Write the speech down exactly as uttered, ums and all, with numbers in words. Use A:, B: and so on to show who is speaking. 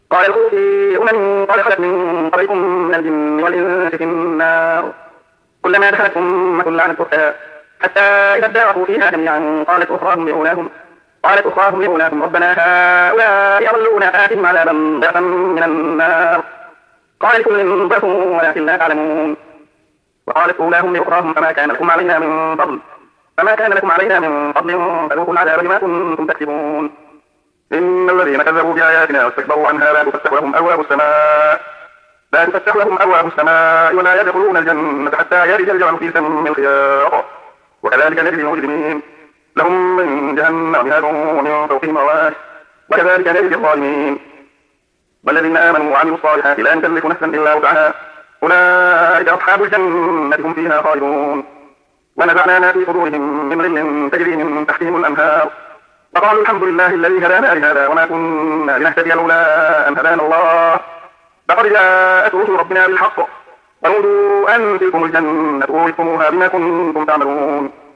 A: قال ادخلوا في أمم قد خلت من قبلكم من الجن والإنس في النار كلما دخلت أمة لعنت أختها حتى إذا اداركوا فيها جميعا قالت أخراهم لأولاهم قالت أخراهم لأولاهم ربنا هؤلاء أضلونا آتهم عذابا ضعفا من النار قال لكل ضعف ولكن لا تعلمون وقالت أولاهم لأخراهم فما كان لكم علينا من فضل فما كان لكم علينا من فضل فذوقوا العذاب بما كنتم تكسبون إن الذين كذبوا بآياتنا واستكبروا عنها لا تفتح لهم أبواب السماء لا تفتح لهم أبواب السماء ولا يدخلون الجنة حتى يلج الجمل في سم الخياط وكذلك نجزي المجرمين لهم من جهنم مهاد ومن فوقهم غواش وكذلك نجزي الظالمين والذين آمنوا وعملوا الصالحات لا نكلف نفسا إلا وسعها أولئك أصحاب الجنة هم فيها خالدون ونزعنا ما في صدورهم من غل تجري من تحتهم الأنهار فقالوا الحمد لله الذي هدانا لهذا وما كنا لنهتدي لولا أن هدانا الله لقد جاءت رسل ربنا بالحق ونودوا أن تلكم الجنة أورثتموها بما كنتم تعملون